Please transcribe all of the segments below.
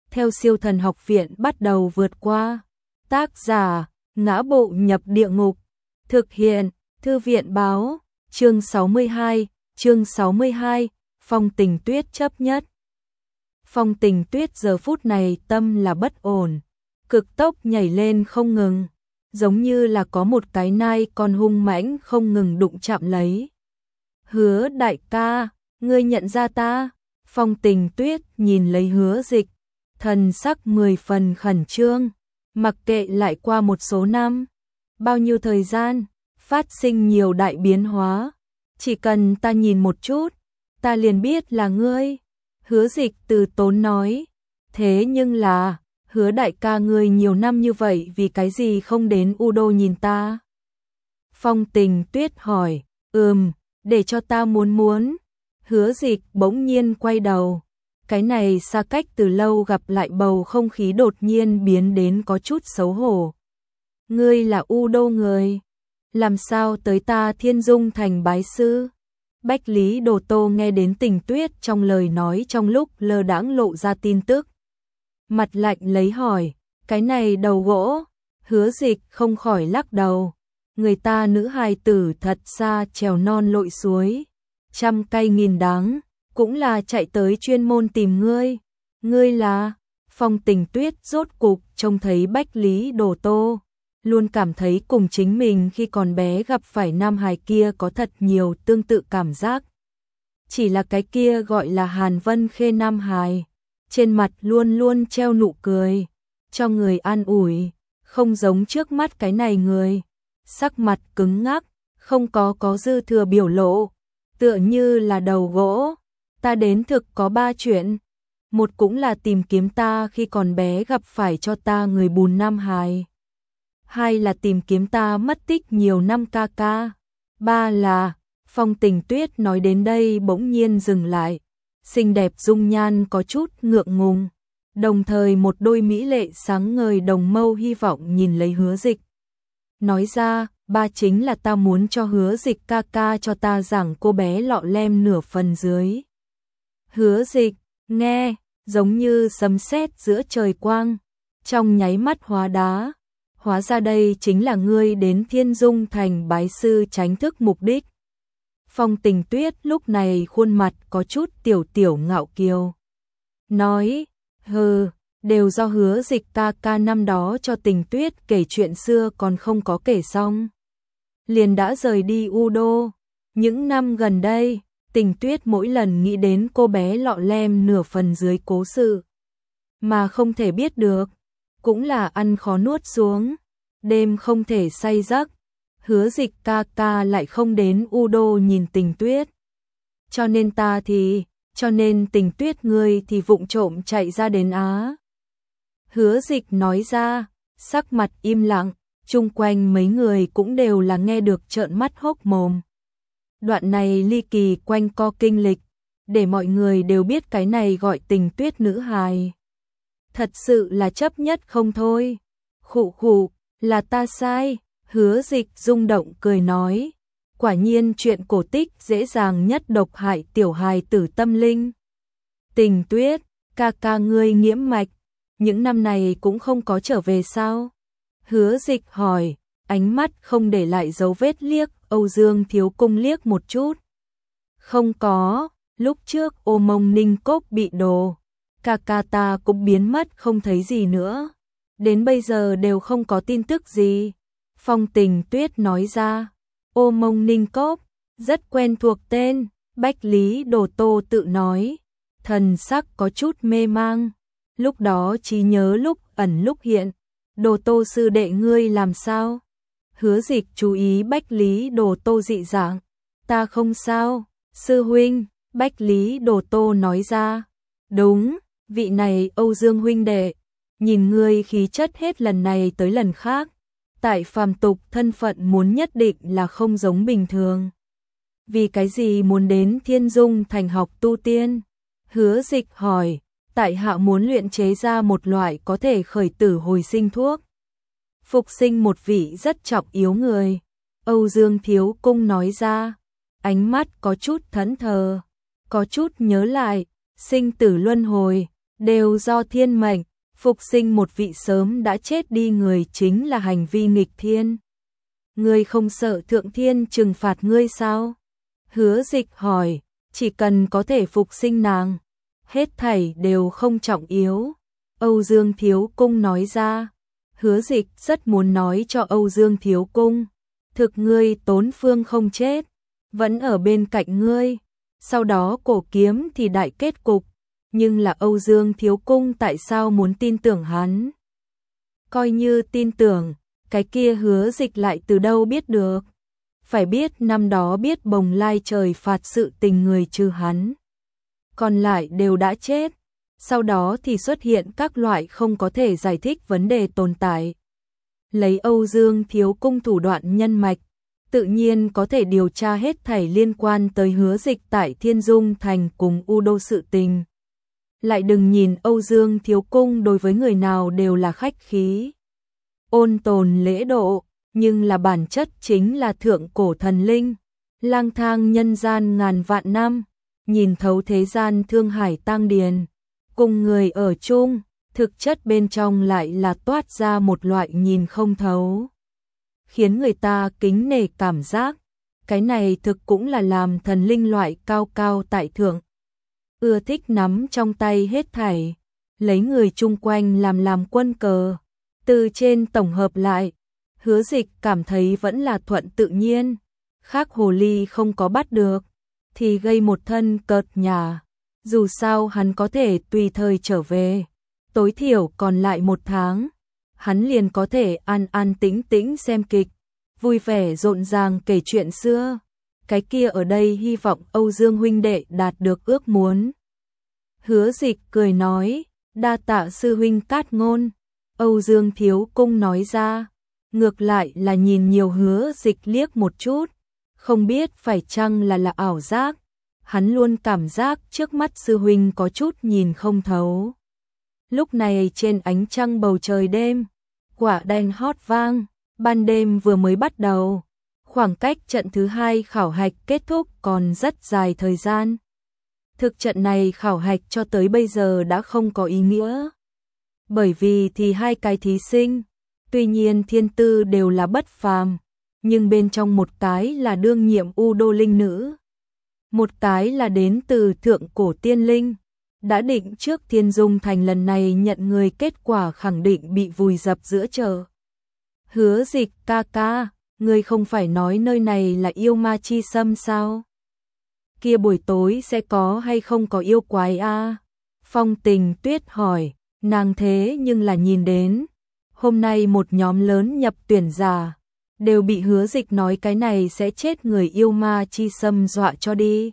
theo Siêu Thần Học Viện bắt đầu vượt qua. Tác giả: Ngã Bộ Nhập Địa Ngục. Thực hiện: Thư viện báo. Chương 62, Phong Tình Tuyết chấp nhất. Phong Tình Tuyết giờ phút này tâm là bất ổn, cực tốc nhảy lên không ngừng, giống như là có một cái nai con hung mãnh không ngừng đụng chạm lấy. Hứa đại ca, ngươi nhận ra ta? Phong Tình Tuyết nhìn lấy Hứa Dịch, thần sắc 10 phần khẩn trương, mặc kệ lại qua một số năm, bao nhiêu thời gian, phát sinh nhiều đại biến hóa, chỉ cần ta nhìn một chút, ta liền biết là ngươi. Hứa Dịch từ tốn nói, thế nhưng là, Hứa đại ca ngươi nhiều năm như vậy vì cái gì không đến U Đô nhìn ta? Phong Tình Tuyết hỏi, để cho ta muốn. Hứa Dịch bỗng nhiên quay đầu, cái này xa cách từ lâu gặp lại bầu không khí đột nhiên biến đến có chút xấu hổ. Ngươi là U Đô người, làm sao tới ta Thiên Dung thành bái sư? Bách Lý Đồ Tô nghe đến Tình Tuyết trong lời nói trong lúc lơ đãng lộ ra tin tức. Mặt lạnh lấy hỏi, cái này đầu gỗ? Hứa Dịch không khỏi lắc đầu, người ta nữ hài tử thật xa trèo non lội suối, trăm cây nghìn đắng, cũng là chạy tới chuyên môn tìm ngươi. Ngươi là? Phong Tình Tuyết rốt cục trông thấy Bách Lý Đồ Tô, luôn cảm thấy cùng chính mình khi còn bé gặp phải nam hài kia có thật nhiều tương tự cảm giác. Chỉ là cái kia gọi là Hàn Vân Khê nam hài, trên mặt luôn luôn treo nụ cười, cho người an ủi, không giống trước mắt cái này người, sắc mặt cứng ngắc, không có dư thừa biểu lộ, tựa như là đầu gỗ. Ta đến thực có 3 chuyện, một cũng là tìm kiếm ta khi còn bé gặp phải cho ta người bùn nam hài, hai là tìm kiếm ta mất tích nhiều năm ca ca, ba là... Phong Tình Tuyết nói đến đây bỗng nhiên dừng lại, xinh đẹp dung nhan có chút ngượng ngùng, đồng thời một đôi mỹ lệ sáng ngời đồng mâu hy vọng nhìn lấy Hứa Dịch. Nói ra, ba chính là ta muốn cho Hứa Dịch ca ca cho ta giảng cô bé lọ lem nửa phần dưới. Hứa Dịch, nghe, giống như sấm sét giữa trời quang, trong nháy mắt hóa đá. Hóa ra đây chính là ngươi đến Thiên Dung thành bái sư tránh thức mục đích. Phong Tình Tuyết lúc này khuôn mặt có chút tiểu ngạo kiều. Nói, đều do Hứa Dịch ca ca năm đó cho Tình Tuyết kể chuyện xưa còn không có kể xong. Liền đã rời đi U Đô. Những năm gần đây, Tình Tuyết mỗi lần nghĩ đến cô bé lọ lem nửa phần dưới cố sự, mà không thể biết được, cũng là ăn khó nuốt xuống, đêm không thể say giấc. Hứa Dịch ca ca lại không đến U Đô nhìn Tình Tuyết. Cho nên Tình Tuyết ngươi thì vụng trộm chạy ra đến Á. Hứa Dịch nói ra, sắc mặt im lặng, chung quanh mấy người cũng đều là nghe được trợn mắt hốc mồm. Đoạn này ly kỳ quanh co kinh lịch, để mọi người đều biết cái này gọi Tình Tuyết nữ hài. Thật sự là chấp nhất không thôi. Khụ, là ta sai. Hứa Dịch rung động cười nói, quả nhiên chuyện cổ tích dễ dàng nhất độc hại tiểu hài tử tâm linh. Tình Tuyết, ca ca ngươi nhiễm mạch, những năm này cũng không có trở về sao? Hứa Dịch hỏi, ánh mắt không để lại dấu vết liếc Âu Dương Thiếu Cung liếc một chút. Không có, lúc trước Ô Mông Ninh Cốc bị đồ, ca ca ta cũng biến mất không thấy gì nữa, đến bây giờ đều không có tin tức gì. Phong Tình Tuyết nói ra, Ô Mông Ninh Cốc, rất quen thuộc tên, Bách Lý Đồ Tô tự nói, thần sắc có chút mê mang, lúc đó trí nhớ lúc ẩn lúc hiện, Đồ Tô sư đệ ngươi làm sao? Hứa Dịch chú ý Bách Lý Đồ Tô dị dạng, ta không sao, sư huynh. Bách Lý Đồ Tô nói ra, đúng, vị này Âu Dương huynh đệ, nhìn ngươi khí chất hết lần này tới lần khác, tại phàm tục thân phận muốn nhất định là không giống bình thường. Vì cái gì muốn đến Thiên Dung thành học tu tiên? Hứa Dịch hỏi, tại hạ muốn luyện chế ra một loại có thể khởi tử hồi sinh thuốc, phục sinh một vị rất trọng yếu người. Âu Dương Thiếu Cung nói ra, ánh mắt có chút thẫn thờ, có chút nhớ lại, sinh tử luân hồi, đều do thiên mệnh, phục sinh một vị sớm đã chết đi người chính là hành vi nghịch thiên. Ngươi không sợ thượng thiên trừng phạt ngươi sao? Hứa Dịch hỏi, chỉ cần có thể phục sinh nàng, hết thảy đều không trọng yếu. Âu Dương Thiếu Cung nói ra. Hứa Dịch rất muốn nói cho Âu Dương Thiếu Cung, thực ngươi Tốn Phương không chết, vẫn ở bên cạnh ngươi, sau đó cổ kiếm thì đại kết cục, nhưng là Âu Dương Thiếu Cung tại sao muốn tin tưởng hắn? Coi như tin tưởng, cái kia Hứa Dịch lại từ đâu biết được? Phải biết năm đó biết Bồng Lai trời phạt sự tình người trừ hắn, còn lại đều đã chết. Sau đó thì xuất hiện các loại không có thể giải thích vấn đề tồn tại. Lấy Âu Dương Thiếu Cung thủ đoạn nhân mạch, tự nhiên có thể điều tra hết thảy liên quan tới Hứa Dịch tại Thiên Dung Thành cùng U Đô sự tình. Lại đừng nhìn Âu Dương Thiếu Cung đối với người nào đều là khách khí, ôn tồn lễ độ, nhưng là bản chất chính là thượng cổ thần linh, lang thang nhân gian ngàn vạn năm, nhìn thấu thế gian thương hải tang điền, cùng người ở chung, thực chất bên trong lại là toát ra một loại nhìn không thấu, khiến người ta kính nể cảm giác. Cái này thực cũng là làm thần linh loại cao cao tại thượng, ưa thích nắm trong tay hết thảy, lấy người chung quanh làm quân cờ. Từ trên tổng hợp lại, Hứa Dịch cảm thấy vẫn là thuận tự nhiên, khác hồ ly không có bắt được, thì gây một thân cợt nhả. Dù sao hắn có thể tùy thời trở về, tối thiểu còn lại 1 tháng, hắn liền có thể an an tĩnh tĩnh xem kịch, vui vẻ rộn ràng kể chuyện xưa. Cái kia ở đây hy vọng Âu Dương huynh đệ đạt được ước muốn. Hứa Dịch cười nói, đa tạ sư huynh cát ngôn. Âu Dương Thiếu Cung nói ra, ngược lại là nhìn nhiều Hứa Dịch liếc một chút, không biết phải chăng là ảo giác. Hắn luôn cảm giác trước mắt sư huynh có chút nhìn không thấu. Lúc này trên ánh trăng bầu trời đêm, quả đen hót vang, ban đêm vừa mới bắt đầu, khoảng cách trận thứ 2 khảo hạch kết thúc còn rất dài thời gian. Thực trận này khảo hạch cho tới bây giờ đã không có ý nghĩa. Bởi vì thì 2 cái thí sinh, tuy nhiên thiên tư đều là bất phàm, nhưng bên trong một cái là đương nhiệm U Đô linh nữ, một cái là đến từ thượng cổ tiên linh, đã định trước Thiên Dung Thành lần này nhận người kết quả khẳng định bị vùi dập giữa chợ. Hứa Dịch ca ca, ngươi không phải nói nơi này là yêu ma chi xâm sao? Kia buổi tối sẽ có hay không có yêu quái a? Phong Tình Tuyết hỏi, nàng thế nhưng là nhìn đến, hôm nay một nhóm lớn nhập tuyển giả, đều bị Hứa Dịch nói cái này sẽ chết người yêu ma chi xâm dọa cho đi.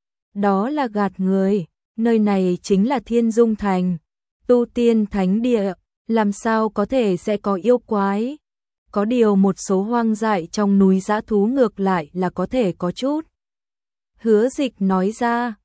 Đó là gạt người, nơi này chính là Thiên Dung Thành, tu tiên thánh địa, làm sao có thể sẽ có yêu quái. Có điều một số hoang dại trong núi dã thú ngược lại là có thể có chút. Hứa Dịch nói ra,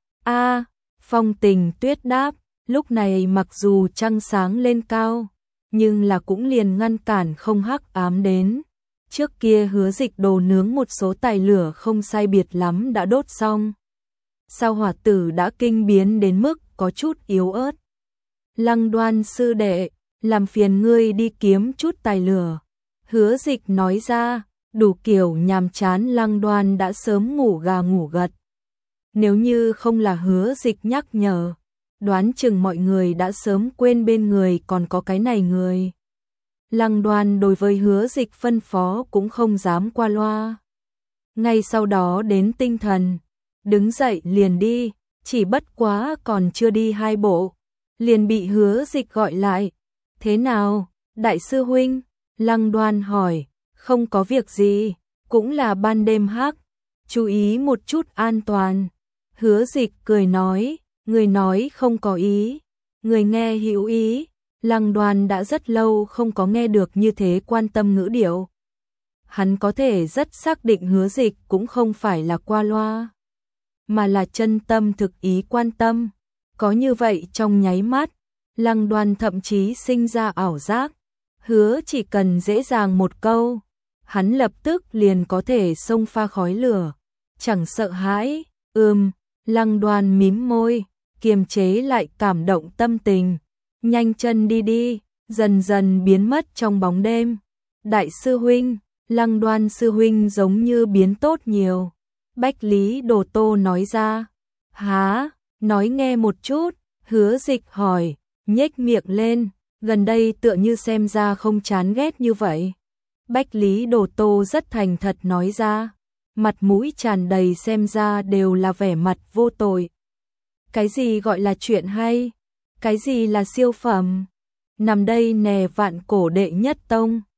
Phong Tình Tuyết đáp, lúc này mặc dù trăng sáng lên cao, nhưng là cũng liền ngăn cản không hắc ám đến. Trước kia Hứa Dịch đồ nướng một số tài lửa không sai biệt lắm đã đốt xong. Sao hỏa tử đã kinh biến đến mức có chút yếu ớt. Lăng Đoan sư đệ, làm phiền ngươi đi kiếm chút tài lửa. Hứa Dịch nói ra, đủ kiểu nhàm chán Lăng Đoan đã sớm ngủ gà ngủ gật. Nếu như không là Hứa Dịch nhắc nhở, đoán chừng mọi người đã sớm quên bên người còn có cái này người. Lăng Đoan đối với Hứa Dịch phân phó cũng không dám qua loa. Ngay sau đó đến tinh thần, đứng dậy liền đi, chỉ bất quá còn chưa đi 2 bộ, liền bị Hứa Dịch gọi lại. Thế nào, đại sư huynh? Lăng Đoan hỏi, không có việc gì, cũng là ban đêm hắc, chú ý một chút an toàn. Hứa Dịch cười nói, người nói không có ý, người nghe hữu ý. Lăng Đoan đã rất lâu không có nghe được như thế quan tâm ngữ điệu. Hắn có thể rất xác định Hứa Dịch cũng không phải là qua loa, mà là chân tâm thực ý quan tâm. Có như vậy trong nháy mắt, Lăng Đoan thậm chí sinh ra ảo giác, hứa chỉ cần dễ dàng một câu, hắn lập tức liền có thể xông pha khói lửa, chẳng sợ hãi. Lăng Đoan mím môi, kiềm chế lại cảm động tâm tình, nhanh chân đi đi, dần dần biến mất trong bóng đêm. Đại sư huynh, Lăng Đoan sư huynh giống như biến tốt nhiều. Bách Lý Đồ Tô nói ra. Hả, nói nghe một chút, Hứa Dịch hỏi, nhếch miệng lên, gần đây tựa như xem ra không chán ghét như vậy. Bách Lý Đồ Tô rất thành thật nói ra, mặt mũi tràn đầy xem ra đều là vẻ mặt vô tội. Cái gì gọi là chuyện hay? Cái gì là siêu phẩm? Nằm đây nè vạn cổ đệ nhất tông.